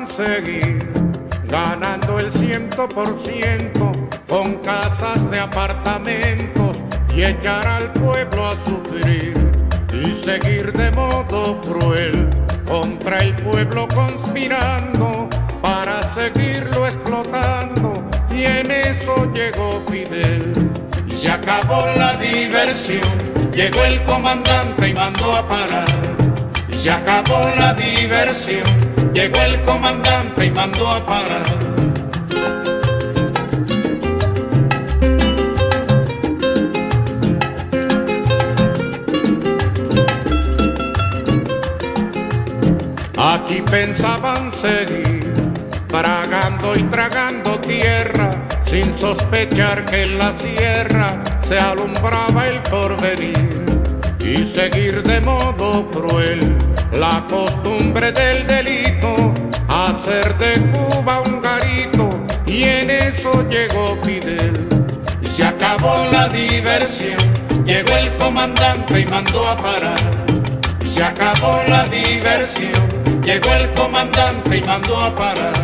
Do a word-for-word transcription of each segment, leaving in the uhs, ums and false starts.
seguir ganando el ciento por ciento con casas de apartamentos y echar al pueblo a sufrir y seguir de modo cruel contra el pueblo conspirando para seguirlo explotando, y en eso llegó Fidel. Y se acabó la diversión, llegó el comandante y mandó a parar. Y se acabó la diversión, llegó el comandante y mandó a parar. Aquí pensaban seguir, tragando y tragando tierra, sin sospechar que en la sierra se alumbraba el porvenir, y seguir de modo cruel la costumbre del delito, hacer de Cuba un garito, y en eso llegó Fidel. Y se acabó la diversión, llegó el comandante y mandó a parar. Y se acabó la diversión, llegó el comandante y mandó a parar.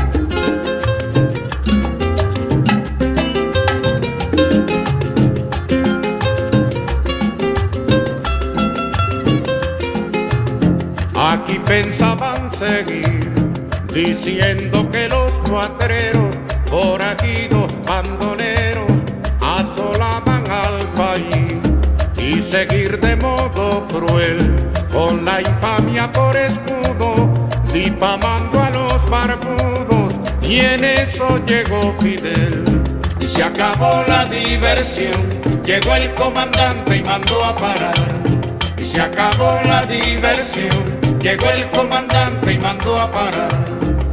Aquí pensaban seguir, diciendo que los cuatreros, forajidos, bandoleros, asolaban al país, y seguir de modo cruel, con la infamia por escudo, difamando a los barbudos, y en eso llegó Fidel. Y se acabó la diversión, llegó el comandante y mandó a parar. Y se acabó la diversión, llegó el comandante y mandó a parar.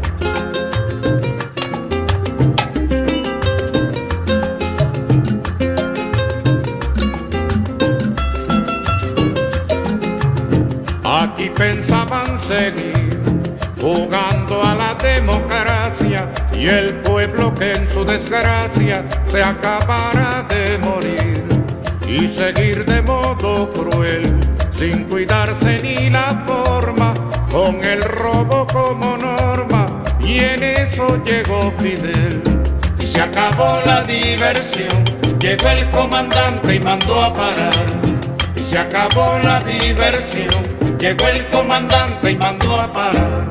Aquí pensaban seguir jugando a la democracia, y el pueblo que en su desgracia se acabara de morir, y seguir de modo cruel, sin cuidarse ni la forma, con el robo como norma, y en eso llegó Fidel. Y se acabó la diversión, llegó el comandante y mandó a parar. Y se acabó la diversión, llegó el comandante y mandó a parar.